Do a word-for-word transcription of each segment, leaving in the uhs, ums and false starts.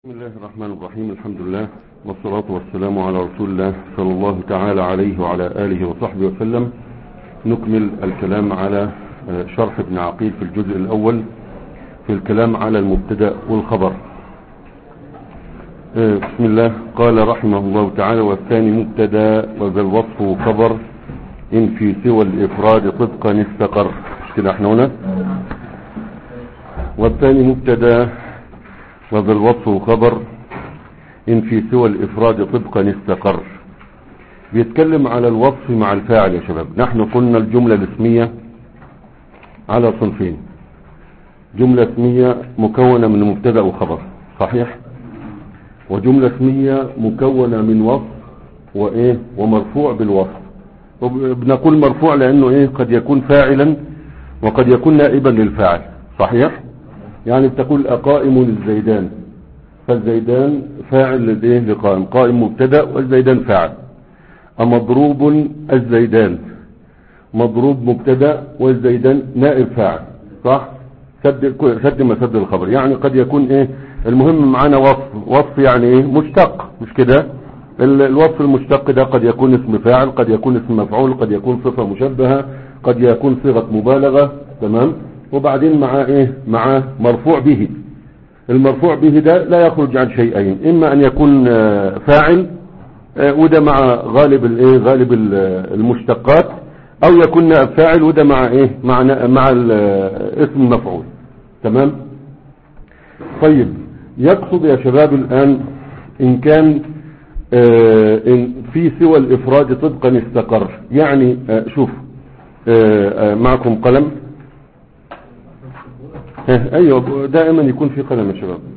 بسم الله الرحمن الرحيم. الحمد لله والصلاة والسلام على رسول الله صلى الله تعالى عليه وعلى آله وصحبه وسلم. نكمل الكلام على شرح ابن عقيل في الجزء الأول في الكلام على المبتدأ والخبر. بسم الله. قال رحمه الله تعالى: والثاني مبتدأ وذا الوصف خبر إن في سوى الإفراد طبقا استقر. مش كده احنا هنا؟ والثاني مبتدأ وذا الوصف خبر إن في سوى الإفراد طبقا استقر. بيتكلم على الوصف مع الفاعل يا شباب. نحن قلنا الجملة الاسمية على صنفين: جملة اسمية مكونة من مبتدأ وخبر، صحيح؟ وجملة اسمية مكونة من وصف وإيه ومرفوع بالوصف. بنقول مرفوع لأنه إيه قد يكون فاعلا وقد يكون نائبا للفاعل، صحيح؟ يعني بتقول أقائم الزيدان، فالزيدان فاعل لديه لقائم، قائم مبتدأ والزيدان فاعل. أمضروب الزيدان، مضروب مبتدأ والزيدان نائب فاعل، صح؟ سد سد مسد الخبر. يعني قد يكون ايه المهم معانا وصف وصف يعني ايه مشتق، مش كده؟ الوصف المشتق ده قد يكون اسم فاعل، قد يكون اسم مفعول، قد يكون صفة مشبهة، قد يكون صيغة مبالغة، تمام؟ وبعدين مع ايه مع مرفوع به. المرفوع به ده لا يخرج عن شيئين: اما ان يكون فاعل وده مع غالب الايه غالب المشتقات، او يكون نائب فاعل وده مع ايه مع مع اسم المفعول، تمام؟ طيب، يقصد يا شباب الان ان كان إن في سوى الافراد طبقا استقر. يعني شوف، معكم قلم؟ ايوه، دائما يكون في قلم يا شباب.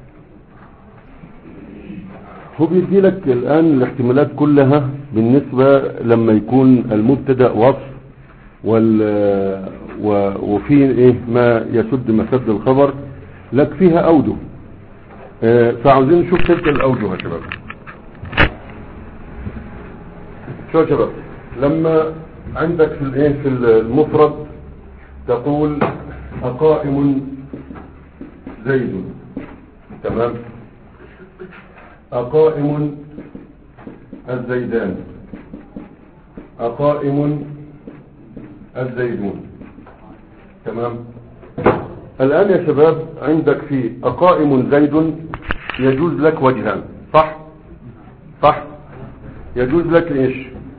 هو بيدي لك الان الاحتمالات كلها بالنسبة لما يكون المبتدأ وصف وال وفي ايه ما يسد مسد الخبر، لك فيها اوجه. فعاوزين نشوف تلك الاوجه يا شباب. شو يا شباب، لما عندك في الايه في المفرد تقول أقائم زيد، تمام؟ أقائم الزيدان، أقائم الزيدون، تمام؟ الآن يا شباب عندك في أقائم زيد يجوز لك وجهان، صح؟ صح؟ يجوز لك ايش؟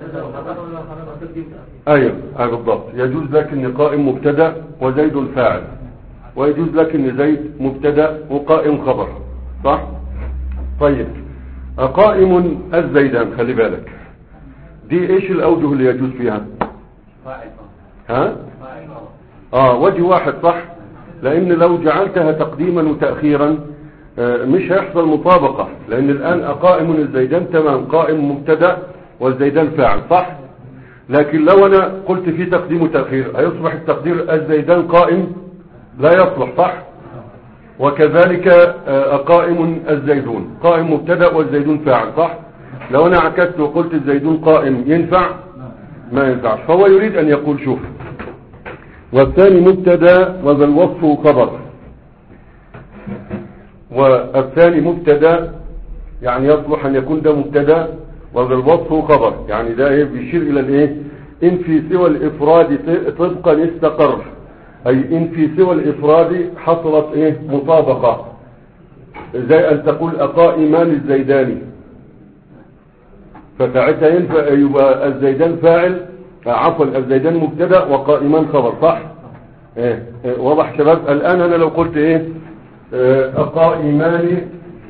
ايوه ايوه بالضبط. يجوز لك ان قائم مبتدا وزيد فاعل، ويجوز لك ان زيد مبتدا وقائم خبر، صح؟ طيب، قائم الزيدان، خلي بالك دي ايش الاوجه اللي يجوز فيها؟ ها اه وجه واحد، صح؟ لان لو جعلتها تقديما وتاخيرا مش هيحصل مطابقه، لان الان قائم الزيدان تمام، قائم مبتدا والزيدان فاعل، صح؟ لكن لو انا قلت في تقديم وتأخير هيصبح التقدير الزيدان قائم، لا يصلح، صح؟ وكذلك قائم الزيدون، قائم مبتدا والزيدون فاعل، صح؟ لو انا عكست وقلت الزيدون قائم ينفع؟ ما ينفعش. فهو يريد ان يقول شوف: والثاني مبتدا وذا الوصف خبر. والثاني مبتدا يعني يصلح ان يكون ده مبتدا وذا الوصف خبر، يعني ده ايه بيشير الى الايه ان في سوى الافراد طبقا استقر، اي ان في سوى الافراد حصلت ايه مطابقة، زي ان تقول اقائمان الزيداني، فساعتها ينفع يبقى الزيدان فاعل، عفوا الزيدان مبتدا وقائمان خبر، صح؟ ايه, إيه واضح شباب؟ الان انا لو قلت ايه اقائمان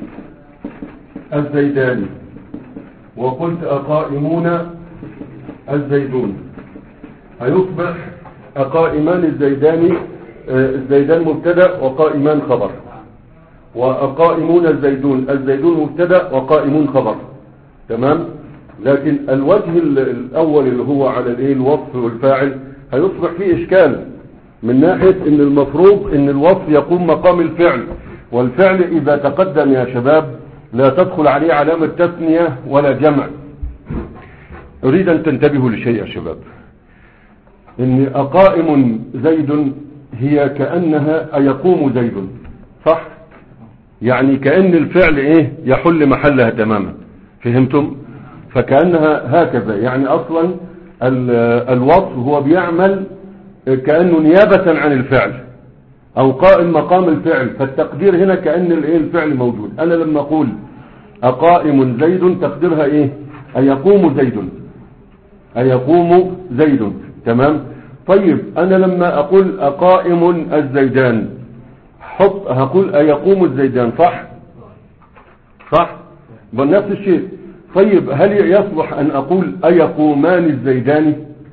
الزيداني وقلت أقائمون الزيدون، هيصبح أقائمان الزيداني الزيدان مبتدا وقائمان خبر، وأقائمون الزيدون الزيدون مبتدا وقائمون خبر، تمام؟ لكن الوجه الأول اللي هو على الايه الوصف والفاعل هيصبح فيه إشكال من ناحية ان المفروض ان الوصف يقوم مقام الفعل، والفعل إذا تقدم يا شباب لا تدخل عليه علامة تثنية ولا جمع. أريد أن تنتبهوا لشيء يا شباب، إن أقائم زيد هي كأنها أيقوم زيد، صح؟ يعني كأن الفعل ايه يحل محلها تماما. فهمتم؟ فكأنها هكذا، يعني اصلا الوصف هو بيعمل كأنه نيابة عن الفعل او قائم مقام الفعل، فالتقدير هنا كأن الايه الفعل موجود. انا لما اقول اقائم زيد تقديرها ايه؟ ايقوم زيد، ايقوم زيد. تمام. طيب انا لما اقول اقائم الزيدان حط هقول ايقوم الزيدان، صح صح بنفس الشيء. طيب هل يصلح ان اقول ايقومان الزيدان؟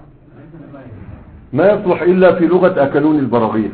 ما يصلح الا في لغة اكلون البراغيث،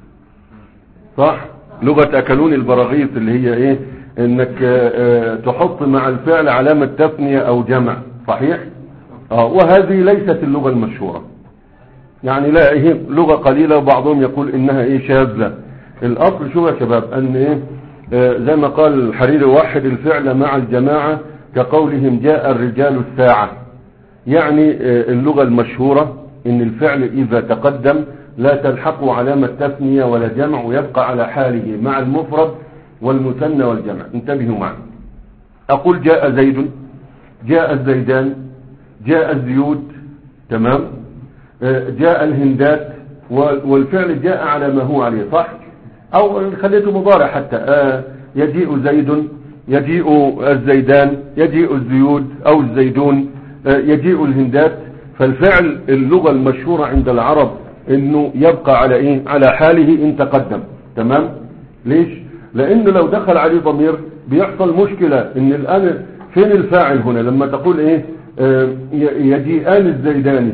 صح؟ لغة اكلون البراغيث اللي هي ايه؟ انك اه تحط مع الفعل علامة تثنية او جمع، صحيح؟ اه وهذه ليست اللغة المشهورة، يعني لا هي لغة قليلة، وبعضهم يقول انها ايه شاذة. الاصل شو يا شباب ان ايه اه زي ما قال الحريري وحد الفعل مع الجماعة كقولهم جاء الرجال الساعة. يعني اه اللغة المشهورة ان الفعل اذا تقدم لا تلحقه علامة تثنية ولا جمع، ويبقى على حاله مع المفرد والمثنى والجمع. انتبهوا معي. اقول جاء زيد، جاء الزيدان، جاء الزيود، تمام، جاء الهندات، والفعل جاء على ما هو عليه، صح؟ او خليته مضارع حتى، يجيء زيد، يجيء الزيدان، يجيء الزيود او الزيدون، يجيء الهندات. فالفعل اللغة المشهورة عند العرب انه يبقى على ايه؟ على حاله ان تقدم. تمام. ليش؟ لانه لو دخل عليه ضمير بيحصل مشكلة. ان الان فين الفاعل هنا لما تقول ايه اه يجيئان الزيدان؟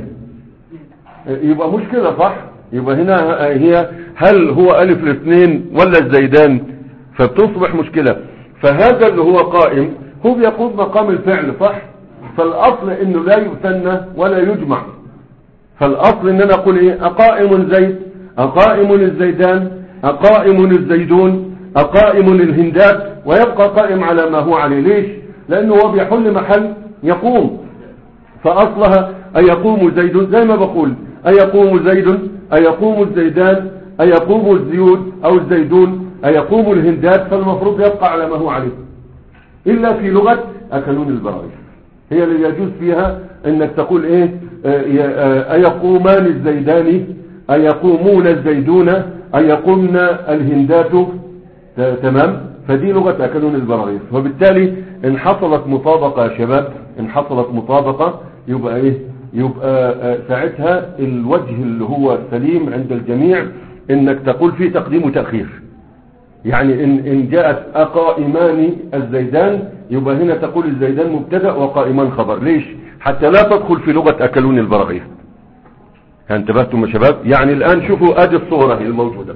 يبقى مشكلة، صح؟ يبقى هنا هي هل هو ألف الاثنين ولا الزيدان؟ فبتصبح مشكلة. فهذا اللي هو قائم هو بيقوم مقام الفعل، صح؟ فالأصل انه لا يثنى ولا يجمع. فالأصل ان انا اقول ايه؟ اقائم زيد، اقائم الزيدان، اقائم الزيدون، اقائم الهندات، ويبقى قائم على ما هو عليه. ليش؟ لانه هو بيحل محل يقوم. فأصلها أيقوم زيد، زي ما بقول أيقوم زيد، أيقوم الزيدان، أيقوم الزيود أو الزيدون، أيقوم الهندات. فالمفروض يبقى على ما هو عليه، إلا في لغة أكلون البراغيث هي اللي يجوز فيها انك تقول ايه أيقومان الزيدان، أيقومون الزيدون، أيقومن الهندات. تمام. فدي لغة أكلون البراغيث. وبالتالي ان حصلت مطابقة يا شباب، ان حصلت مطابقة يبقى ايه؟ يبقى ساعتها الوجه اللي هو سليم عند الجميع انك تقول فيه تقديم وتأخير. يعني ان, إن جاءت اقائمان الزيدان يبقى هنا تقول الزيدان مبتدأ وقائمان خبر. ليش؟ حتى لا تدخل في لغة اكلون البراغيث. انتبهتم يا شباب؟ يعني الان شوفوا ادي الصورة الموجودة.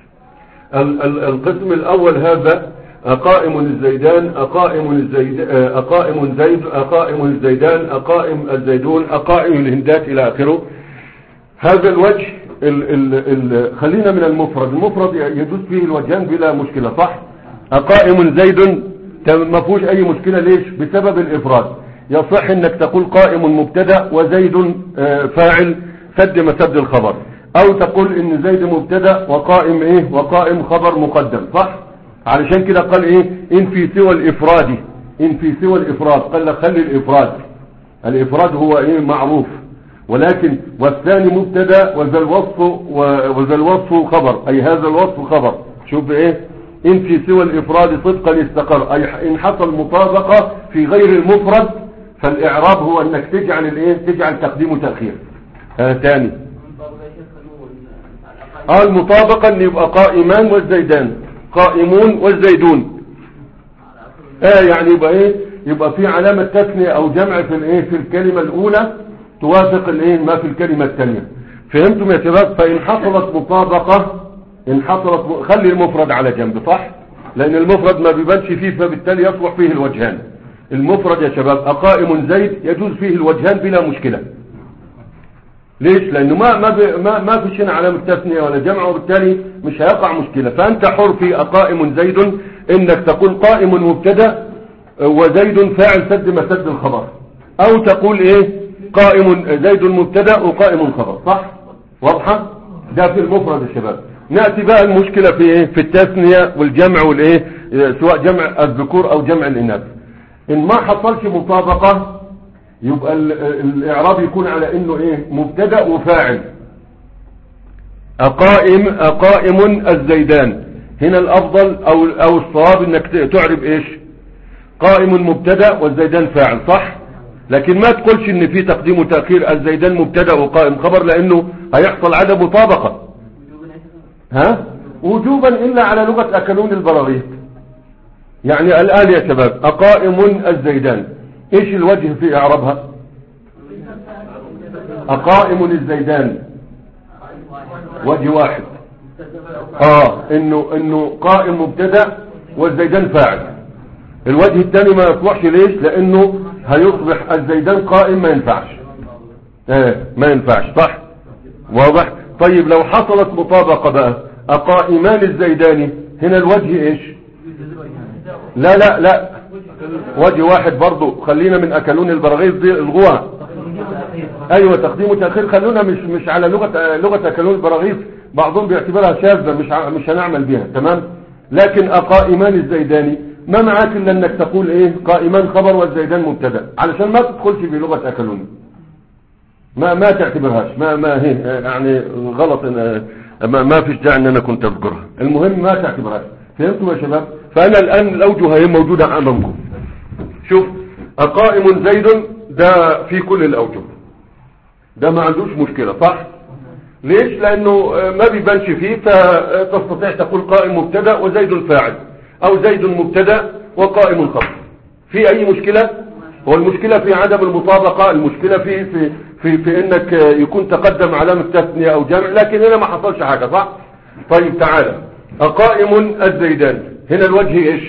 القسم الاول هذا أقائم الزيدان، أقائم الزيد أقائم زيد، أقائم الزيدان، أقائم الزيدون، أقائم الهندات إلى آخره. هذا الوجه ال ال ال خلينا من المفرد. المفرد يجوز فيه الوجهان بلا مشكلة، صح؟ أقائم زيد ما فيهوش أي مشكلة. ليش؟ بسبب الإفراد. يصح إنك تقول قائم مبتدأ وزيد فاعل سد مسد الخبر، أو تقول إن زيد مبتدأ وقائم إيه؟ وقائم خبر مقدم، صح؟ علشان كده قال ايه؟ ان في سوى الافراد، ان في سوى الافراد قال لك خلي الافراد. الافراد هو ايه؟ معروف. ولكن والثاني مبتدا وذا الوصف وذا الوصف خبر، اي هذا الوصف خبر. شوف ايه؟ ان في سوى الافراد صدقا استقر، اي ان حصل مطابقة في غير المفرد. فالاعراب هو انك تجعل الايه؟ تجعل تقديم وتأخير. ها تاني اه المطابقة ان يبقى قائمان والزيدان، قائمون والزيدون. اه يعني يبقى ايه؟ يبقى في علامة تثنية او جمع في الايه؟ في الكلمة الاولى توافق الايه؟ ما في الكلمة الثانية. فهمتم يا شباب؟ فان حصلت مطابقة، ان حصلت م... خلي المفرد على جنب، صح؟ لان المفرد ما بيبانش فيه، فبالتالي يصلح فيه الوجهان. المفرد يا شباب اقائم زيد يجوز فيه الوجهان بلا مشكلة. ليش؟ لانه ما ما ما, ما فيش هنا علامه تثنيه ولا جمع، وبالتالي مش هيقع مشكله. فانت حر في اقائم زيد انك تقول قائم مبتدا وزيد فاعل سد مسد الخبر، او تقول ايه؟ قائم زيد مبتدا وقائم خبر، صح؟ واضحه؟ ده في المفرد يا شباب. نأتي بقى المشكلة في ايه؟ في التثنية والجمع والايه، سواء جمع الذكور او جمع الاناث. ان ما حصلش مطابقة يبقى الاعراب يكون على انه ايه؟ مبتدأ وفاعل. اقائم اقائم الزيدان، هنا الافضل او او الصواب انك تعرب ايش؟ قائم مبتدأ والزيدان فاعل، صح؟ لكن ما تقولش ان في تقديم وتأخير، الزيدان مبتدأ وقائم خبر، لانه هيحصل عدم مطابقة. ها؟ وجوبا الا على لغة اكلون البراغيث. يعني الان يا شباب اقائم الزيدان ايش الوجه في اعرابها؟ اقائم الزيدان وجه واحد، اه انه انه قائم مبتدأ والزيدان فاعل. الوجه الثاني ما يصلحش، ليش؟ لانه هيصبح الزيدان قائم، ما ينفعش. اه ما ينفعش، صح؟ واضح؟ طيب لو حصلت مطابقة بقى، اقائمان الزيدان، هنا الوجه ايش؟ لا لا لا وجه واحد برضو، خلينا من اكلون البراغيث دي الغوها. ايوه تقديم وتأخير، خلونا مش مش على لغة لغة اكلون البراغيث، بعضهم بيعتبرها شاذة، مش مش هنعمل بها، تمام؟ لكن اقائمان الزيداني ما معاك الا انك تقول ايه؟ قائمان خبر والزيدان مبتدا، علشان ما تدخلش في لغة اكلون، ما ما تعتبرهاش، ما ما هي يعني غلط، ما, ما فيش داعي ان انا كنت اذكرها. المهم ما تعتبرهاش. فهمتوا يا شباب؟ فانا الان الاوجه هي موجودة امامكم. شوف اقائم زيد ده في كل الاوجه، ده ما عندوش مشكلة، صح؟ ليش؟ لانه ما بيبانش فيه، فتستطيع تقول قائم مبتدا وزيد فاعل، او زيد مبتدا وقائم خبر. في اي مشكلة؟ هو المشكلة في عدم المطابقة، المشكلة في في في, في انك يكون تقدم علامة تثنية او جمع، لكن هنا ما حصلش حاجة، صح؟ طيب تعالى اقائم الزيدان، هنا الوجه ايش؟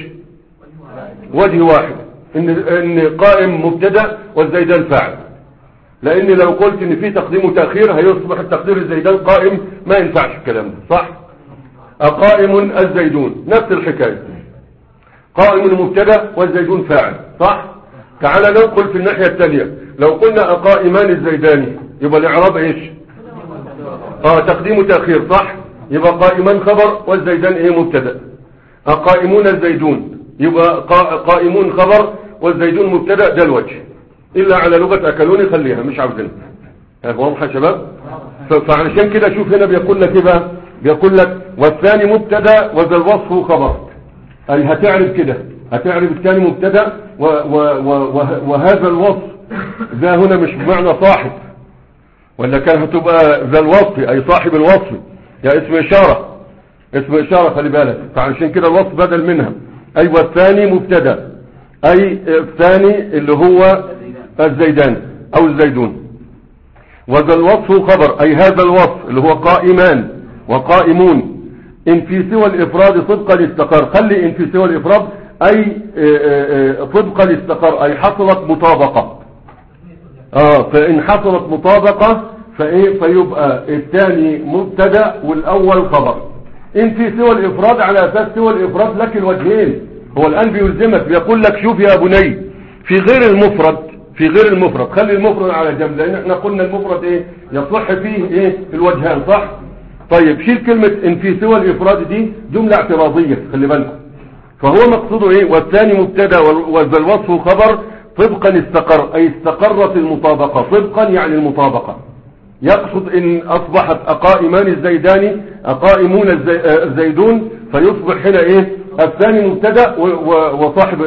وجه واحد، ان ان قائم مبتدا والزيدان فاعل. لان لو قلت ان في تقديم وتأخير هيصبح التقدير الزيدان قائم، ما ينفعش الكلام ده، صح؟ اقائم الزيدون نفس الحكاية، قائم مبتدا والزيدون فاعل، صح؟ تعالى ننقل في الناحية التالية، لو قلنا اقائمان الزيدان يبقى الاعراب ايش؟ اه تقديم وتأخير، صح؟ يبقى قائمان خبر والزيدان ايه؟ مبتدا. اقائمون الزيدون يبقى قائمون خبر والزيدون مبتدا، ده الوجه، الا على لغة اكلوني خليها مش عاوزينها. واضح يا شباب؟ فعلشان كده شوف هنا بيقول لك ايه بقى؟ بيقول لك والثاني مبتدا وذا الوصف خبر، اي هتعرف كده، هتعرف الثاني مبتدا و و و وهذا الوصف، ذا هنا مش بمعنى صاحب، ولا كان هتبقى ذا الوصف اي صاحب الوصف، يا اسم اشارة، اسم اشارة خلي بالك، فعلشان كده الوصف بدل منها. اي والثاني مبتدا اي الثاني اللي هو الزيدان او الزيدون، وذا الوصف خبر اي هذا الوصف اللي هو قائمان وقائمون، ان في سوى الافراد طبقا استقر، خلي ان في سوى الافراد اي طبقا استقر اي حصلت مطابقة. اه فان حصلت مطابقة فايه؟ فيبقى الثاني مبتدا والاول خبر. ان في سوى الافراد على اساس سوى الافراد لك الوجهين، هو الان بيلزمك بيقول لك شوف يا بني في غير المفرد، في غير المفرد خلي المفرد على جنب، لان احنا قلنا المفرد ايه؟ يصح فيه ايه؟ الوجهان، صح؟ طيب شيل كلمة ان في سوى الافراد دي، جملة اعتراضية خلي بالكم. فهو مقصوده ايه؟ والثاني مبتدا وذا الوصف خبر طبقا استقر اي استقرت المطابقة، طبقا يعني المطابقة. يقصد ان اصبحت اقائمان الزيدان اقائمون الزيدون، فيصبح هنا ايه؟ الثاني مبتدا وصاحب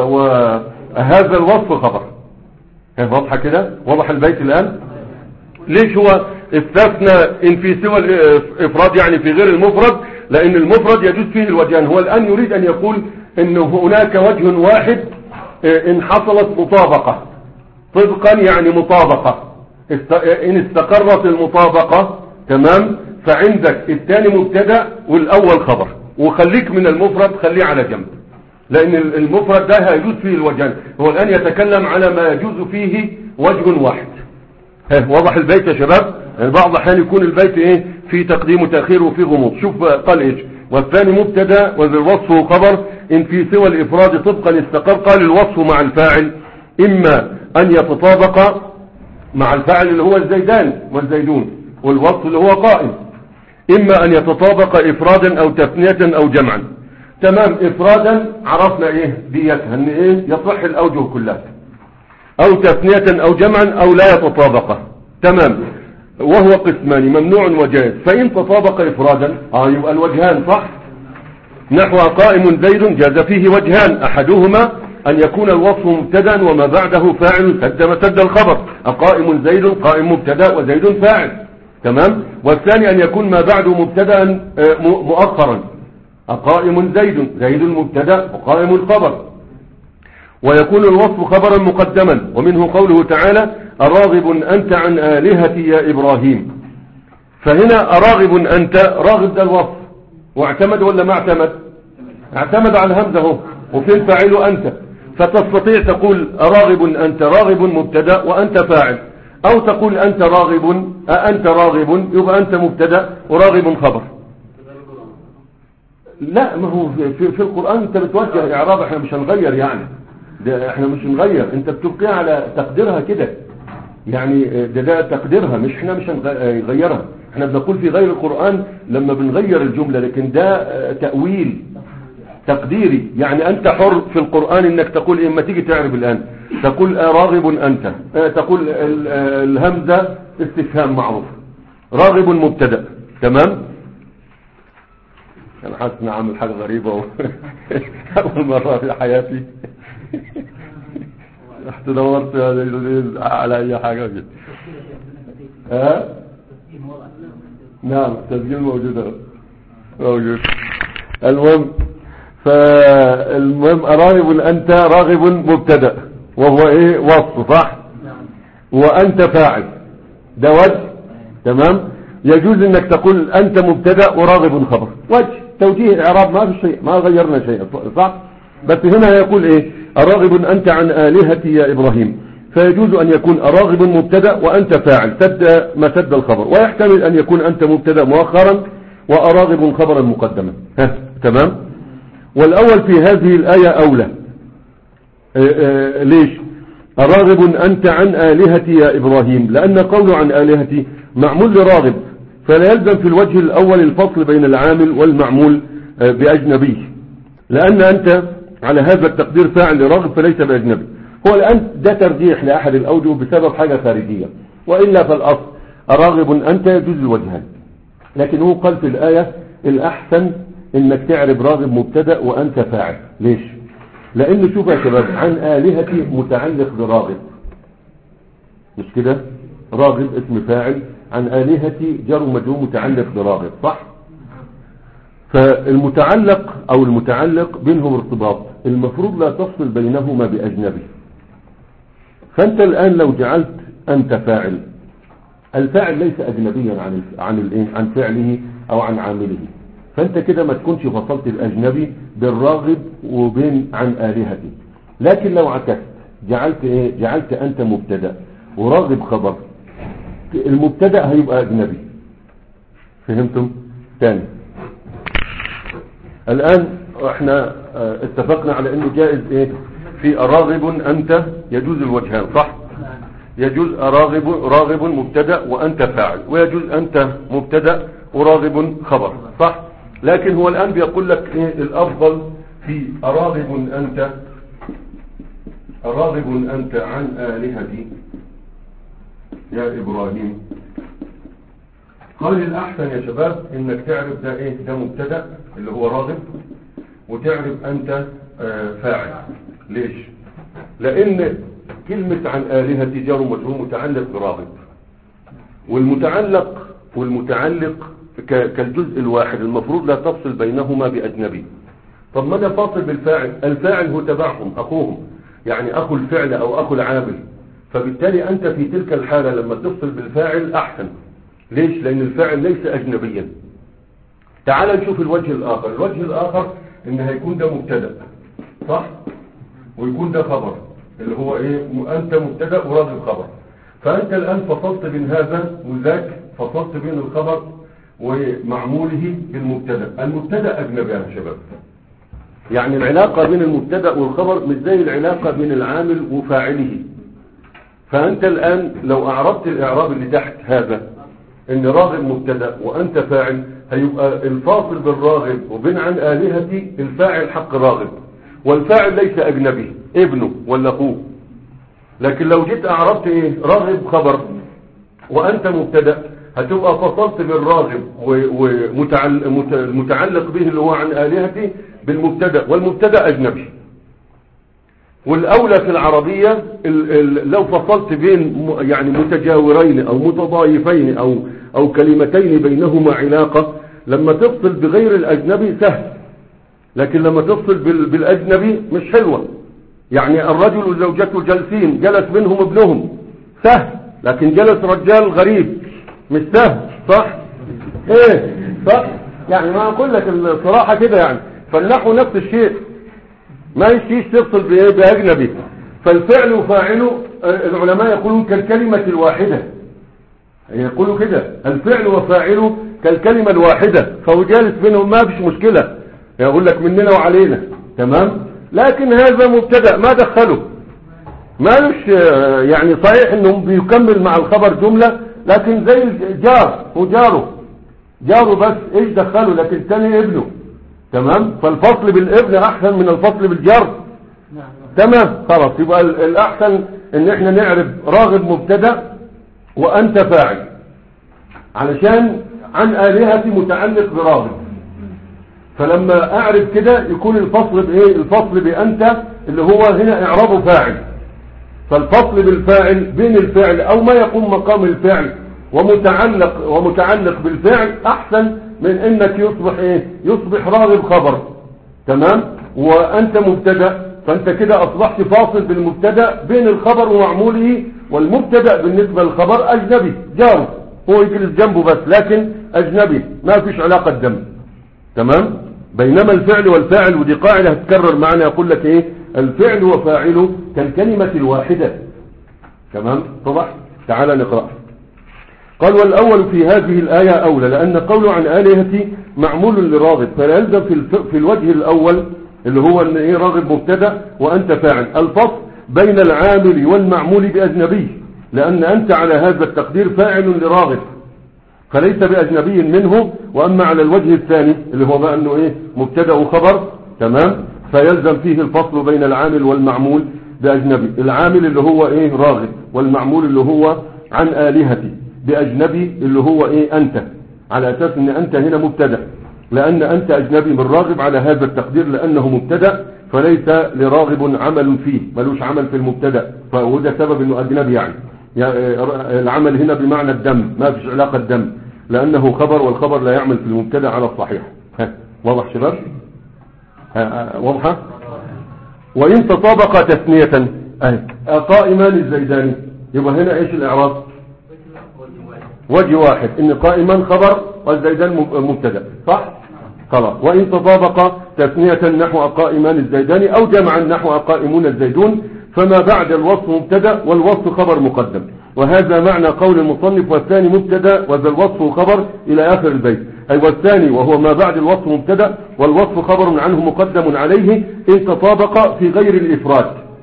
وهذا الوصف خبر. واضحة كده؟ واضح البيت الان؟ ليش هو استثنى ان في سوى الافراد يعني في غير المفرد؟ لان المفرد يجوز فيه الوجهان. هو الان يريد ان يقول انه هناك وجه واحد ان حصلت مطابقة، طبقا يعني مطابقة، ان استقرت المطابقة، تمام؟ فعندك الثاني مبتدا والاول خبر، وخليك من المفرد خليه على جنب، لان المفرد ده هيجوز فيه الوجهان. هو الان يتكلم على ما يجوز فيه وجه واحد. واضح البيت يا شباب؟ يعني بعض الاحيان يكون البيت ايه؟ في تقديم وتأخير وفي غموض. شوف قال ايش؟ والثاني مبتدا وذا الوصف خبر ان في سوى الافراد طبقا استقر. قال الوصف مع الفاعل اما ان يتطابق مع الفاعل اللي هو الزيدان والزيدون، والوصف اللي هو قائم، إما أن يتطابق إفرادا أو تثنية أو جمعا. تمام. إفرادا عرفنا إيه ديتها أن إيه يصح الأوجه كلها، أو تثنية أو جمعا أو لا يتطابق. تمام. وهو قسمان ممنوع وجائز. فإن تطابق إفرادا آه يبقى الوجهان صح. نحو قائم زيد جاز فيه وجهان، أحدهما أن يكون الوصف مبتدا وما بعده فاعل سد مسد الخبر. أقائم زيد قائم مبتدا وزيد فاعل. تمام. والثاني أن يكون ما بعده مبتدا مؤخرا. أقائم زيد زيد مبتدا وقائم الخبر. ويكون الوصف خبرا مقدما. ومنه قوله تعالى أراغب أنت عن آلهتي يا إبراهيم. فهنا أراغب أنت، راغب ده الوصف، واعتمد ولا ما اعتمد؟ اعتمد على الهمزة اهو، وفي الفاعل أنت. فتستطيع تقول أراغب أنت راغب مبتدا وأنت فاعل، أو تقول أنت راغب أنت راغب يبقى أنت مبتدا وراغب خبر. لا، ما هو في, في القرآن أنت بتوجه إعراب، احنا مش هنغير يعني، ده احنا مش هنغير، انت بتبقيها على تقديرها كده يعني، ده ده تقديرها، مش احنا مش هنغيرها. احنا بنقول في غير القرآن لما بنغير الجملة، لكن ده تأويل تقديري يعني. انت حر في القرآن انك تقول اما تيجي تعرف الان تقول راغب انت، تقول الهمزة استفهام معروف، راغب مبتدا. تمام. انا حاسس اني عامل حاجة غريبة اول مرة في حياتي رحت دورت على اي حاجة كده. ها نعم التسجيل موجود موجود. المهم فالمهم راغب انت راغب مبتدا وهو ايه وصف صح، وانت فاعل ده وجه. تمام. يجوز انك تقول انت مبتدا وراغب خبر، وجه توجيه اعراب ما في شيء، ما غيرنا شيء صح. بس هنا يقول ايه أراغب أنت عن آلهتي يا إبراهيم، فيجوز أن يكون أراغب مبتدا وأنت فاعل سد ما سد الخبر، ويحتمل أن يكون أنت مبتدا مؤخرا وأراغب خبرا مقدما. ها تمام. والأول في هذه الآية أولى. آآ آآ ليش أراغب أنت عن آلهتي يا إبراهيم؟ لأن قول عن آلهتي معمول لراغب، فلا يلزم في الوجه الأول الفصل بين العامل والمعمول بأجنبي، لأن أنت على هذا التقدير فاعل لراغب فليس بأجنبي. هو الآن ده ترجيح لأحد الأوجه بسبب حاجة خارجية، وإلا فالأصل أراغب أنت يجوز الوجهان. لكن هو قال في الآية الأحسن إنك تعرب راغب مبتدا وأنت فاعل. ليش؟ لأن شوف يا شباب عن آلهتي متعلق براغب، مش كده؟ راغب اسم فاعل، عن آلهتي جر ومجرور متعلق براغب صح؟ فالمتعلق او المتعلق بينهم ارتباط، المفروض لا تفصل بينهما بأجنبي. فانت الان لو جعلت انت فاعل، الفاعل ليس اجنبيا عن عن الايه عن فعله او عن عامله، فانت كده ما تكونش فصلت الاجنبي بالراغب وبين عن آلهتي. لكن لو عكست جعلت ايه جعلت انت مبتدا وراغب خبر، المبتدا هيبقى اجنبي. فهمتم؟ تاني الآن احنا اتفقنا على انه جائز ايه في اراغب انت يجوز الوجهان صح. يجوز اراغب راغب مبتدا وانت فاعل، ويجوز انت مبتدا وراغب خبر صح. لكن هو الآن بيقول لك ايه الافضل في اراغب انت اراغب انت عن آلهتي يا ابراهيم. قال الأحسن يا شباب إنك تعرف ده إيه ده مبتدا اللي هو راغب، وتعرف أنت آه فاعل. ليش؟ لأن كلمة عن آلهتي جار ومجرور متعلق براغب، والمتعلق والمتعلق كالجزء الواحد المفروض لا تفصل بينهما بأجنبي. طب ماذا فاصل بالفاعل؟ الفاعل هو تبعهم أخوهم، يعني أخو الفعل أو أخو العامل، فبالتالي أنت في تلك الحالة لما تفصل بالفاعل أحسن. ليش؟ لأن الفاعل ليس أجنبيا. تعال نشوف الوجه الآخر. الوجه الآخر إن هيكون ده مبتدا صح، ويكون ده خبر اللي هو إيه أنت مبتدا وراغب خبر. فأنت الآن فصلت بين هذا وذاك، فصلت بين الخبر ومعموله بالمبتدا. المبتدا أجنبي يا شباب، يعني العلاقة بين المبتدا والخبر مش زي العلاقة بين العامل وفاعله. فأنت الآن لو أعربت الإعراب اللي تحت هذا ان راغب مبتدا وانت فاعل، هيبقى الفاصل بالراغب وبين عن آلهتي الفاعل حق راغب، والفاعل ليس أجنبي ابنه ولا أخوه. لكن لو جيت أعرضت إيه راغب خبر وأنت مبتدأ، هتبقى فصلت بالراغب ومتعلق به اللي هو عن آلهتي بالمبتدأ، والمبتدأ أجنبي. والأولى في العربية لو فصلت بين يعني متجاورين أو متضايفين أو أو كلمتين بينهما علاقة، لما تفصل بغير الأجنبي سهل، لكن لما تفصل بالأجنبي مش حلوة. يعني الرجل وزوجته جالسين، جلس منهم ابنهم، سهل، لكن جلس رجال غريب مش سهل، صح؟ ايه صح؟ يعني ما اقول لك الصراحة كده يعني. فالنحو نفس الشيء، ما يشتيش تفصل بأجنبي. فالفعل وفاعله العلماء يقولون كالكلمة الواحدة، يقولوا كده الفعل وفاعله كالكلمة الواحدة، فهو جالس بينهم ما فيش مشكلة، يقول لك مننا وعلينا، تمام. لكن هذا مبتدأ ما دخله، ما لش يعني صحيح انه بيكمل مع الخبر جملة، لكن زي الجار هو جاره جاره بس ايش دخله، لكن تاني ابنه، تمام. فالفصل بالابن احسن من الفصل بالجار، تمام. خلاص يبقى الاحسن ان احنا نعرف راغب مبتدأ وانت فاعل، علشان عن آلهتي متعلق براغب. فلما اعرف كده يكون الفصل بايه؟ الفصل بانت اللي هو هنا اعرابه فاعل، فالفصل بالفاعل بين الفعل او ما يقوم مقام الفعل ومتعلق ومتعلق بالفعل احسن من انك يصبح ايه؟ يصبح راغب خبر، تمام، وانت مبتدأ، فانت كده اصبحت فاصل بالمبتدأ بين الخبر ومعموله، والمبتدأ بالنسبة للخبر اجنبي جاره، هو يجلس جنبه بس، لكن اجنبي ما فيش علاقة دم، تمام. بينما الفعل والفاعل، ودي قاعدة هتكرر معنا، يقول لك ايه؟ الفعل وفاعله كالكلمة الواحدة، تمام. طبعا تعال نقرأ. قال والأول في هذه الآية أولى، لأن قوله عن آلهتي معمول لراغب، فلا يلزم في, في الوجه الأول اللي هو ان ايه راغب مبتدأ وأنت فاعل الفصل بين العامل والمعمول بأجنبي، لأن أنت على هذا التقدير فاعل لراغب فليس بأجنبي منه. وأما على الوجه الثاني اللي هو بقى أنه إيه مبتدأ وخبر، تمام، فيلزم فيه الفصل بين العامل والمعمول بأجنبي، العامل اللي هو إيه راغب، والمعمول اللي هو عن آلهتي بأجنبي اللي هو إيه أنت، على أساس أن أنت هنا مبتدأ، لأن أنت أجنبي من راغب على هذا التقدير، لأنه مبتدأ فليس لراغب عمل فيه، ملوش عمل في المبتدأ، فهذا سبب أنه أجنبي. يعني العمل هنا بمعنى الدم، ما فيش علاقة دم، لأنه خبر، والخبر لا يعمل في المبتدأ على الصحيح. واضح شباب؟ واضحة؟ وإن تطابق تثنية قائمان الزيداني، يبقى هنا إيش الإعراب؟ وجه واحد، إن قائمان خبر والزيدان مبتدأ، صح؟ خلاص. وإن تطابق تثنية نحو قائمان الزيداني أو جمعا نحو قائمون الزيدون، فما بعد الوصف مبتدا والوصف خبر مقدم، وهذا معنى قول المصنف والثاني مبتدا وذا الوصف خبر إلى آخر البيت. أي والثاني وهو ما بعد الوصف مبتدا والوصف خبر عنه مقدم عليه إن تطابق في غير الإفراد،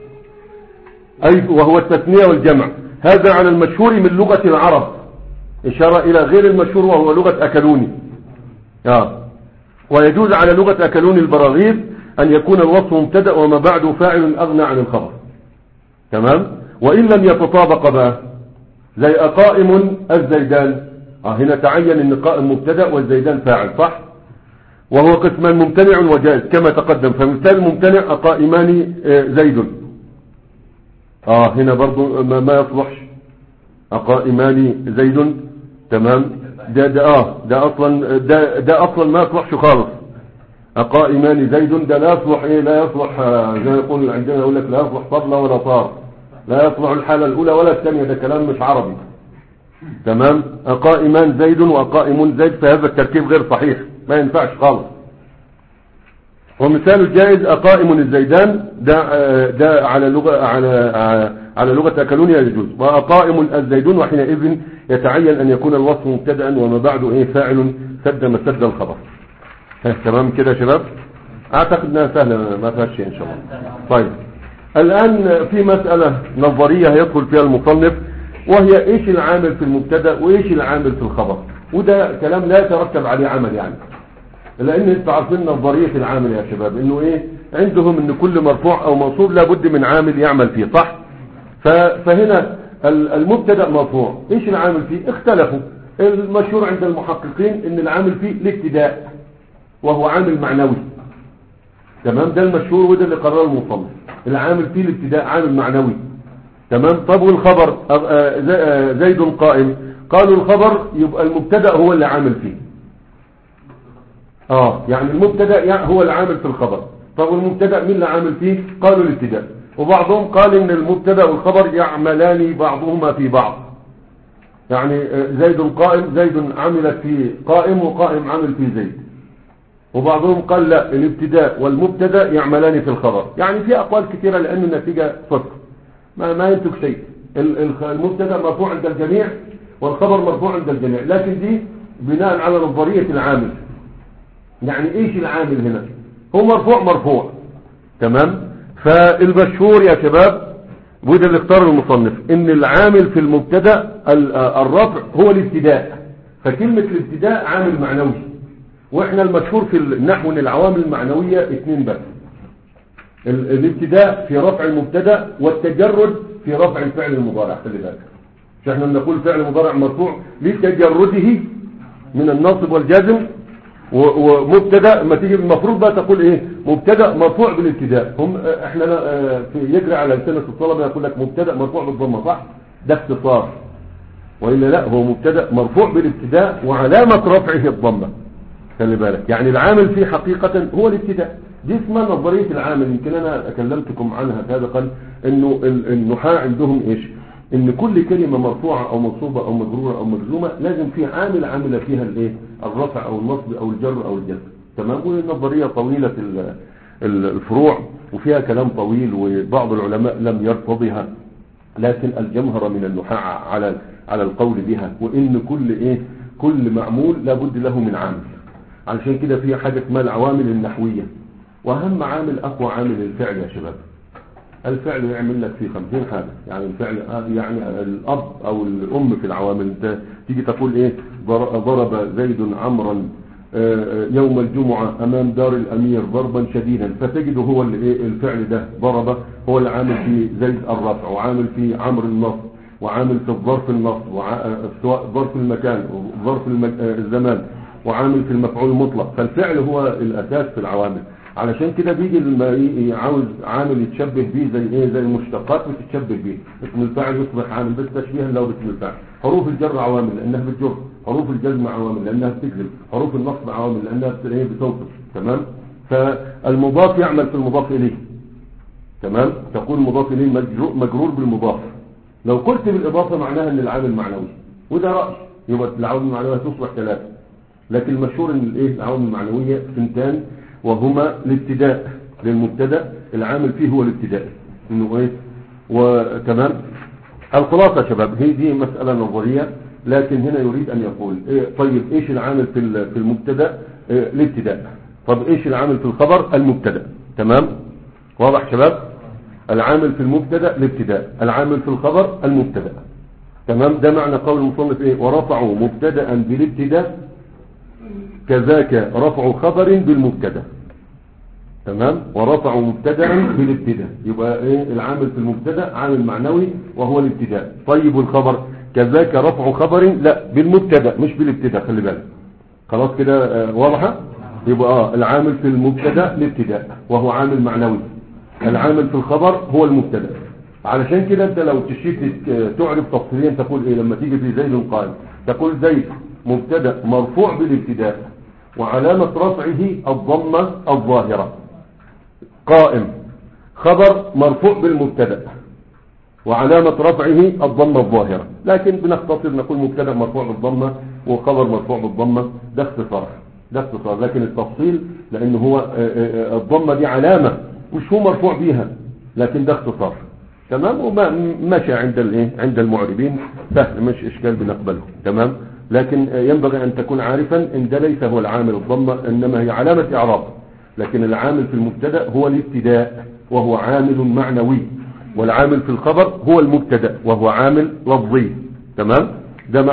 أي وهو التثنية والجمع. هذا على المشهور من لغة العرب، إشارة إلى غير المشهور وهو لغة أكلوني. آه. ويجوز على لغة أكلوني البراغيث أن يكون الوصف مبتدا وما بعده فاعل أغنى عن الخبر، تمام. وإن لم يتطابق بقى زي قائم الزيدان، آه هنا تعين ان قائم مبتدا والزيدان فاعل، صح، وهو قسمان ممتنع وجائز كما تقدم. فمثال ممتنع قائمان زيد، اه هنا برضو ما, ما يصلحش قائمان زيد، تمام. ده ده اه ده اصلا ده ده اصلا ما يصلحش خالص. قائمان زيد ده لا يصلح ايه لا يصلح آه زي ما يقول عندنا، يقول لك لا يصلح فضلا ولا طار، لا يصلح الحالة الأولى ولا الثانية، ده كلام مش عربي، تمام. قائمان زيد وقائم زيد، فهذا التركيب غير صحيح، ما ينفعش خالص. ومثال الجائز قائم الزيدان، ده ده على لغة على على لغة أكلونيا يجوز. وقائم الزيدون، وحينئذ يتعين أن يكون الوصف مبتدأ وما بعده ايه فاعل سد مسد الخبر. تمام كده يا شباب؟ اعتقد انها سهلة ما فيهاش شيء ان شاء الله. طيب الآن في مسألة نظرية هيدخل فيها المصنف، وهي ايش العامل في المبتدا وايش العامل في الخبر. وده كلام لا يترتب عليه عمل يعني، لان انتوا عارفين نظريه العامل يا شباب انه ايه عندهم ان كل مرفوع او منصوب لابد من عامل يعمل فيه، صح؟ فهنا المبتدا مرفوع، ايش العامل فيه؟ اختلفوا. المشهور عند المحققين ان العامل فيه الابتداء وهو عامل معنوي، تمام؟ ده المشهور وده اللي قرره المصنف، العامل فيه الابتداء عامل معنوي، تمام؟ طب والخبر زيد قائم، قالوا الخبر يبقى المبتدا هو اللي عامل فيه، اه يعني المبتدا هو العامل في الخبر. طب والمبتدا مين اللي عامل فيه؟ قالوا الابتداء. وبعضهم قال ان المبتدا والخبر يعملان بعضهما في بعض، يعني زيد قائم، زيد عملت في قائم وقائم عمل في زيد. وبعضهم قال لا، الابتداء والمبتدا يعملان في الخبر، يعني في اقوال كثيره لان النتيجه صفر، ما ما ينتج شيء. المبتدا مرفوع عند الجميع والخبر مرفوع عند الجميع، لكن دي بناء على نظريه العامل. يعني ايش العامل هنا؟ هو مرفوع مرفوع، تمام؟ فالمشهور يا شباب وده اللي اختار المصنف ان العامل في المبتدا الرفع هو الابتداء، فكلمه الابتداء عامل معنوي. واحنا المشهور في النحو ان العوامل المعنويه اثنين بس، الابتداء في رفع المبتدا والتجرد في رفع الفعل المضارع. خلي بالك، مش احنا بنقول فعل مضارع مرفوع لتجرده من الناصب والجازم، ومبتدا ما تيجي المفروض بقى تقول ايه؟ مبتدا مرفوع بالابتداء. هم احنا في يجري على لسان الطلبه يقول لك مبتدا مرفوع بالضمه، صح؟ ده اختصار، والا لا، هو مبتدا مرفوع بالابتداء وعلامه رفعه الضمه. خلي بالك، يعني العامل فيه حقيقه هو الابتداء. دي اسمها نظريه العامل، يمكن انا كلمتكم عنها سابقا انه النحاة عندهم ايش؟ ان كل كلمة مرفوعة او منصوبة او مجرورة او مجزومة لازم في عامل عامل فيها الايه؟ الرفع او النصب او الجر او الجزم، تمام؟ والنظرية طويلة الفروع وفيها كلام طويل، وبعض العلماء لم يرتضيها، لكن الجمهرة من النحاة على على القول بها، وان كل ايه؟ كل معمول لابد له من عامل. علشان كده في حاجة اسمها العوامل النحوية، واهم عامل اقوى عامل الفعل يا شباب. الفعل يعمل لك في خمسين حاجة، يعني الفعل يعني الأب أو الأم في العوامل. انت تيجي تقول إيه؟ ضرب زيد عمرا يوم الجمعة أمام دار الأمير ضربا شديدا، فتجد هو الفعل ده ضرب هو العامل في زيد الرفع، وعامل في عمرو النصب، وعامل في الظرف النصب، سواء ظرف المكان وظرف الزمان، وعامل في المفعول المطلق. فالفعل هو الأساس في العوامل. علشان كده بيجي لما عاوز عامل يتشبه بيه زي ايه؟ زي المشتقات بتتشبه بيه، اسم الفاعل يصبح عامل بس تشبيها له باسم الفاعل. حروف الجر عوامل لانها بتجر، حروف الجزم عوامل لانها بتجزم، حروف النصب عوامل لانها ايه؟ بتوصف، تمام؟ فالمضاف يعمل في المضاف اليه، تمام؟ تقول مضاف اليه مجرور بالمضاف. لو قلت بالاضافه معناها ان العامل معنوي، وده راي، يبقى العوامل المعنويه تصبح ثلاثه، لكن المشهور ان الايه؟ العوامل المعنويه ثنتان، وهما الابتداء للمبتدا، العامل فيه هو الابتداء انه ايه؟ وتمام. الخلاصه يا شباب هي دي مساله نظريه، لكن هنا يريد ان يقول إيه؟ طيب ايش العامل في في المبتدا؟ إيه؟ الابتداء. طب ايش العامل في الخبر؟ المبتدا، تمام؟ واضح شباب؟ العامل في المبتدا الابتداء، العامل في الخبر المبتدا، تمام؟ ده معنى قول المصنف ايه؟ ورفعوا مبتدا بالابتداء كذاك رفع خبر بالمبتدا، تمام؟ ورفعوا مبتدا بالابتداء، يبقى ايه؟ العامل في المبتدا عامل معنوي وهو الابتداء. طيب والخبر؟ كذاك رفع خبر لا بالمبتدا مش بالابتداء، خلي بالك. خلاص كده آه واضحه؟ يبقى اه العامل في المبتدا الابتداء وهو عامل معنوي، العامل في الخبر هو المبتدا. علشان كده انت لو تشيك تعرف تفصيليا تقول ايه لما تيجي في زيد قائم؟ تقول زيد مبتدا مرفوع بالابتداء وعلامة رفعه الضمة الظاهرة، قائم خبر مرفوع بالمبتدا وعلامة رفعه الضمة الظاهرة، لكن بنختصر نقول مبتدا مرفوع بالضمة وخبر مرفوع بالضمة. ده اختصار، ده اختصار، لكن التفصيل لأنه هو الضمة دي علامة مش هو مرفوع بيها، لكن ده اختصار، تمام؟ وما ماشي عند الايه؟ عند المعربين سهل، مش اشكال بنقبله، تمام؟ لكن ينبغي أن تكون عارفا إن ده ليس هو العامل الضمة، إنما هي علامة إعراب، لكن العامل في المبتدا هو الابتداء وهو عامل معنوي، والعامل في الخبر هو المبتدا وهو عامل لفظي، تمام؟ ده معنى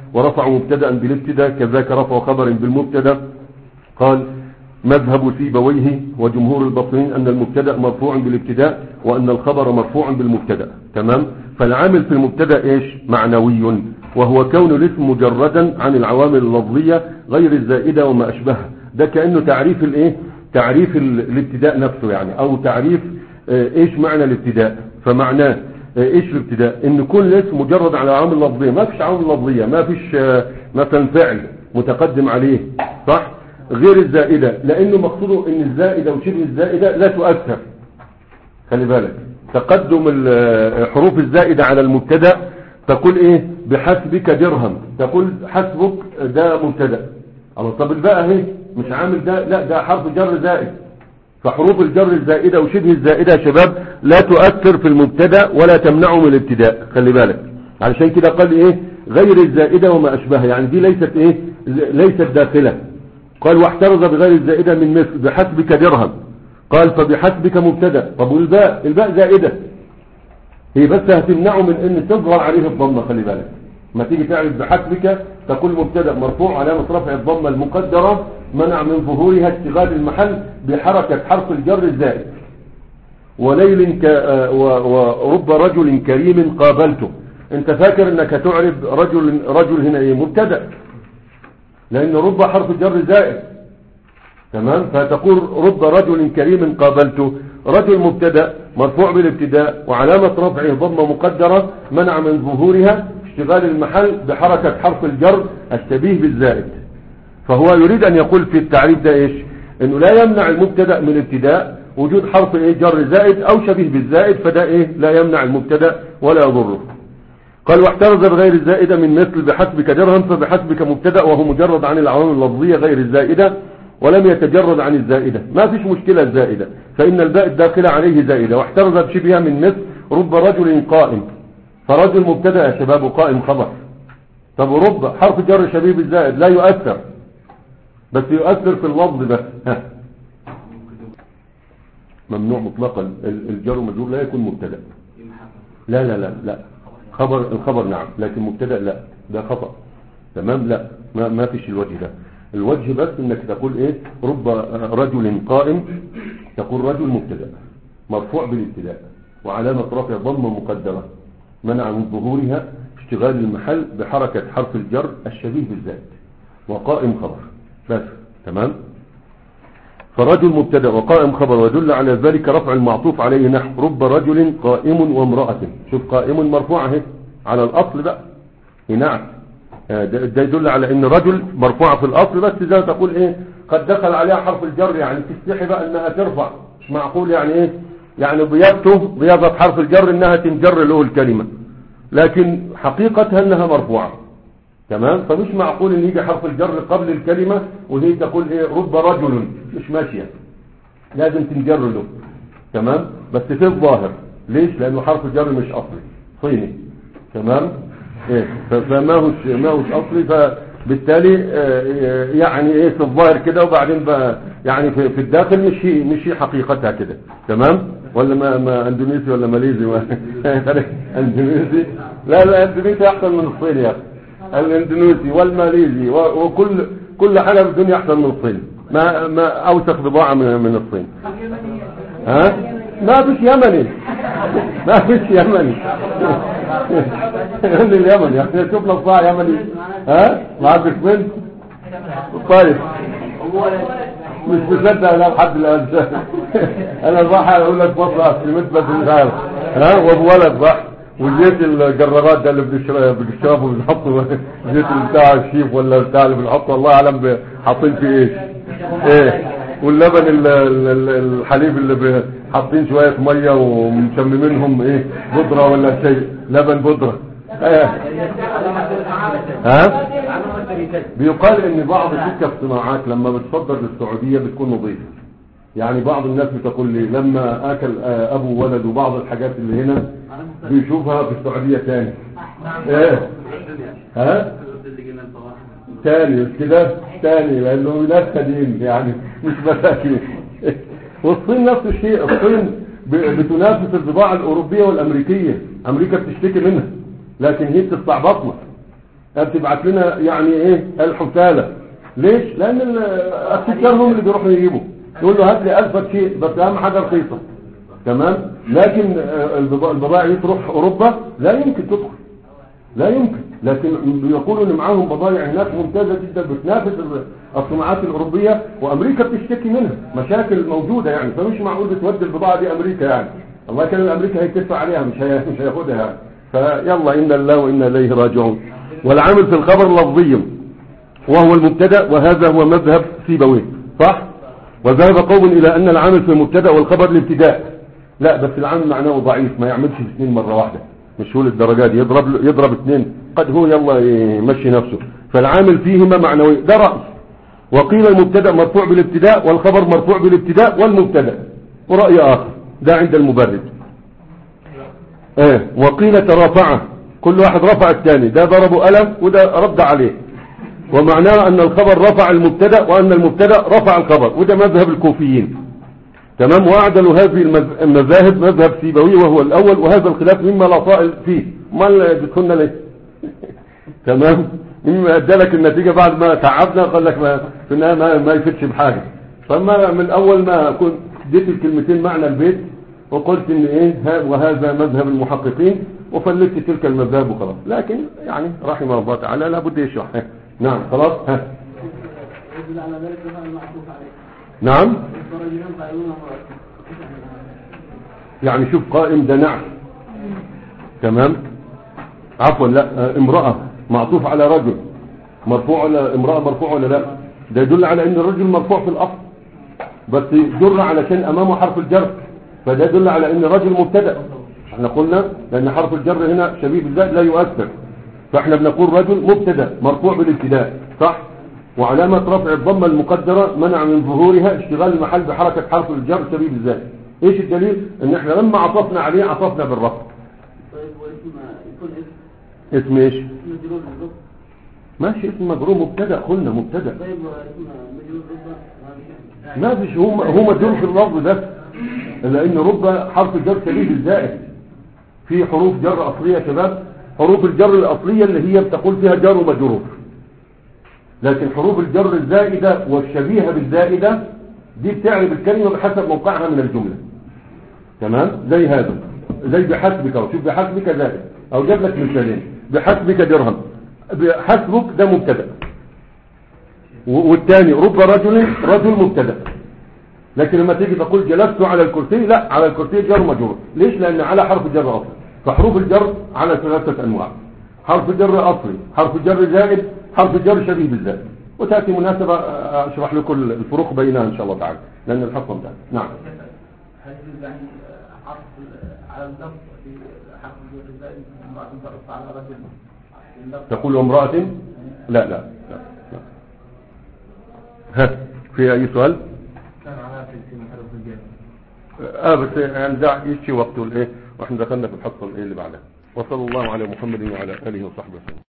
ورفعوا مبتدا بالابتداء كذاك رفعوا خبر بالمبتدا. قال مذهب سيبويه وجمهور البصريين أن المبتدا مرفوع بالابتداء وأن الخبر مرفوع بالمبتدا. تمام. فالعامل في المبتدا ايش؟ معنوي، وهو كون الاسم مجردا عن العوامل اللفظيه غير الزائده وما اشبهها. ده كانه تعريف الايه؟ تعريف الابتداء نفسه يعني، او تعريف ايش معنى الابتداء. فمعناه ايش الابتداء؟ ان كل اسم مجرد على عوامل لفظيه، ما فيش عوامل لفظيه، ما فيش مثلا فعل متقدم عليه، صح؟ غير الزائده، لانه مقصوده ان الزائده وشبه الزائده لا تؤثر. خلي بالك تقدم الحروف الزائده على المبتدا، تقول ايه؟ بحسبك درهم، تقول حسبك ده مبتدا. طب الباء اهي مش عامل ده، لا ده حرف جر زائد. فحروف الجر الزائده وشبه الزائده يا شباب لا تؤثر في المبتدا ولا تمنعه من الابتداء. خلي بالك، علشان كده قال ايه؟ غير الزائده وما اشبهها، يعني دي ليست ايه؟ ليست داخله. قال واحترز بغير الزائده من مثل بحسبك درهم، قال فبحسبك مبتدا. طب والباء؟ الباء زائده، هي بس هتمنعه من ان تظهر عليه الضمه. خلي بالك ما تيجي تعرف بحسبك تقول مبتدا مرفوع علامه رفع الضمه المقدره منع من ظهورها اشتغال المحل بحركه حرف الجر الزائد. وليل ك... ورب رجل كريم قابلته، انت فاكر انك هتعرف رجل رجل هنا ايه؟ مبتدا، لان رب حرف جر زائد. تمام. فتقول رب رجل كريم قابلته، رجل مبتدا مرفوع بالابتداء وعلامه رفعه ضمه مقدره منع من ظهورها اشتغال المحل بحركه حرف الجر الشبيه بالزائد. فهو يريد ان يقول في التعريف ده ايش؟ انه لا يمنع المبتدا من الابتداء وجود حرف ايه؟ جر زائد او شبيه بالزائد، فده ايه؟ لا يمنع المبتدا ولا يضره. قال واحترز بغير الزائده من مثل بحسبك درهم، فبحسبك مبتدا وهو مجرد عن العوامل اللفظيه غير الزائده ولم يتجرد عن الزائده، ما فيش مشكله الزائده، فان الباء الداخله عليه زائده. واحترز بشبهها من مثل رب رجل قائم، فرجل مبتدا يا شباب وقائم خبر. طب رب حرف جر شبيه بالزائد لا يؤثر، بس يؤثر في اللفظ بس. ها ممنوع مطلقا الجر والمجرور لا يكون مبتدا. لا لا لا لا خبر، الخبر نعم، لكن مبتدا لا، ده خطأ. تمام. لا ما, ما فيش الوجه ده. الوجه بس انك تقول ايه؟ رب رجل قائم، تقول رجل مبتدا مرفوع بالابتداء وعلامه رفع ضمه مقدره منع من ظهورها اشتغال المحل بحركه حرف الجر الشبيه بالزائد وقائم خبر بس. تمام. فرجل مبتدا وقائم خبر، ويدل على ذلك رفع المعطوف عليه نحو رب رجل قائم وامرأة. شوف قائم مرفوع اهي على الاصل بقى، نعم ده يدل على ان رجل مرفوعه في الاصل، بس زي ما تقول ايه؟ قد دخل عليها حرف الجر، يعني تستحي بقى انها ترفع. مش معقول يعني ايه؟ يعني بيضته بيضة حرف الجر انها تنجر له الكلمه، لكن حقيقتها انها مرفوعه. تمام. فمش معقول ان يجي حرف الجر قبل الكلمه وهي تقول ايه؟ رب رجل، مش ماشيه، لازم تنجر له. تمام. بس في الظاهر ليش؟ لانه حرف الجر مش اصلي، صيني. تمام. ايه فما هوش ما هوش اصلي، فبالتالي يعني ايه في الظاهر كده، وبعدين بقى يعني في, في الداخل مش هي مش هي حقيقتها كده. تمام. ولا ما, ما اندونيسي ولا ماليزي اندونيسي؟ لا لا اندونيسي احسن من الصين يا اخي، الاندونيسي والماليزي وكل كل حاجه في الدنيا احسن من الصين. ما ما اوسخ بضاعه من من الصين. ها ما فيش يمني، ما فيش يمني من اليمن يعني. شوف لو صاع يمني ها معك بنت طيب مش مصدق لا لحد الان. انا راح اقول لك مصر اسلمت بس مش عارف ها. وولد راح وزيت الجرارات ده اللي بنشربه بنحطه زيت بتاع الشيف ولا بتاع اللي بنحطه الله اعلم حاطين فيه ايش ايه. واللبن الحليب اللي حاطين شويه ميه ومشممينهم ايه؟ بودره ولا شيء، لبن بودره. ايه ها. بيقال ان بعض شركة الصناعات لما بتصدر للسعوديه بتكون نظيفه. يعني بعض الناس بتقول لي لما اكل ابو ولد وبعض الحاجات اللي هنا بيشوفها في السعوديه تاني. ايه ها تاني كده تاني، لانه ناس تانيين يعني مش مساكين. والصين نفس الشيء، الصين بتنافس البضاعة الأوروبية والأمريكية. أمريكا بتشتكي منها لكن هي بتستعبطنا. بتبعت لنا يعني ايه الحسالة. ليش؟ لان التجار هم اللي بيروحوا يجيبوا، يقول له هات لي ألف شيء بس اهم حاجة رخيصة. تمام. لكن البضائع تروح اوروبا لا يمكن تدخل، لا يمكن. لكن بيقولوا ان معاهم بضائع هناك ممتازة جدا بتنافس الصناعات الاوروبية، وامريكا بتشتكي منها مشاكل موجودة يعني، فمش معقول بتودي البضاعة دي امريكا يعني. الله كان امريكا هيتدفع عليها مش هي مش هياخدها يعني. فيلا إنا الله وإنا إليه راجعون. والعامل في الخبر لفظي وهو المبتدا، وهذا هو مذهب سيبويه صح. وذهب قوم إلى أن العامل في المبتدا والخبر الابتداء. لا بس العامل معناه ضعيف، ما يعملش الاثنين مرة واحدة، مش هو للدرجات دي يضرب يضرب اثنين، قد هو يلا يمشي نفسه. فالعامل فيهما معنوي، ده رأي. وقيل المبتدا مرفوع بالابتداء والخبر مرفوع بالابتداء والمبتدا، ورأي آخر ده عند المبرد. ايه وقيل ترافعه، كل واحد رفع الثاني، ده ضربه قلم وده رد عليه، ومعناه ان الخبر رفع المبتدا وان المبتدا رفع الخبر، وده مذهب الكوفيين. تمام. واعدلوا هذه المذاهب مذهب سيبوي وهو الاول، وهذا الخلاف مما لا طائل فيه، ما بتكون ليه. تمام. مما ادالك النتيجه بعد ما تعبنا قال لك ما في النهايه ما, ما يفيدش بحاجه. فما من اول ما كنت اديت الكلمتين معنى البيت وقلت ان ايه وهذا مذهب المحققين وفلت تلك المذاهب وخلاص. لكن يعني رحمه الله تعالى لابد يشرح. نعم خلاص. ها نعم يعني شوف قائم ده نعم. تمام. عفوا لا امرأة معطوف على رجل مرفوع ولا امرأة مرفوع ولا لا؟ ده يدل على ان الرجل مرفوع في الاصل، بس يجر علشان امامه حرف الجر، فده يدل على ان الرجل مبتدا. احنا قلنا لان حرف الجر هنا شبيه بالذات لا يؤثر، فاحنا بنقول رجل مبتدا مرفوع بالابتداء صح. وعلامة رفع الضمة المقدرة منع من ظهورها اشتغال المحل بحركة حرف الجر شبيه بالذات. ايش الدليل؟ ان احنا لما عطفنا عليه عطفنا بالرفع. طيب واسم يكون اسم اسم ايش؟ اسم مجرور بالضبط. ماشي اسم مجرور مبتدا، قلنا مبتدا. طيب اسم مجرور بالضبط ما فيش، هو هو مجرور في اللفظ ده، لان رب حرف الجر شبيه بالزائد. في حروف جر اصليه يا شباب، حروف الجر الاصليه اللي هي بتقول فيها جر ومجرور، لكن حروف الجر الزائده والشبيهه بالزائده دي بتعرب الكلمه بحسب موقعها من الجمله. تمام. زي هذا، زي بحسبك، وشوف بحسبك زائد، او جاب لك مثالين. بحسبك درهم، بحسبك ده مبتدا، والثاني رب رجل رجل مبتدا. لكن لما تيجي تقول جلست على الكرسي، لا، على الكرسي جر مجرور. ليش؟ لان على حرف جر اصلي. فحروف الجر على ثلاثه انواع: حرف جر اصلي، حرف جر زائد، حرف جر شبيه بالزائد. وتاتي مناسبه اشرح لكم الفروق بينها ان شاء الله تعالى، لان الحصه انتهت. نعم. هل يعني حرف على اللفظ في حرف الجر الزائد امرأة ترفع على رجل؟ تقول امرأة؟ لا لا لا, لا. ها في اي سؤال؟ كان على في حرف الجر. اه بس يعني ده يشي وقته الايه، واحنا دخلنا في الحصه الايه اللي بعدها. وصلى الله على محمد وعلى اله وصحبه وسلم.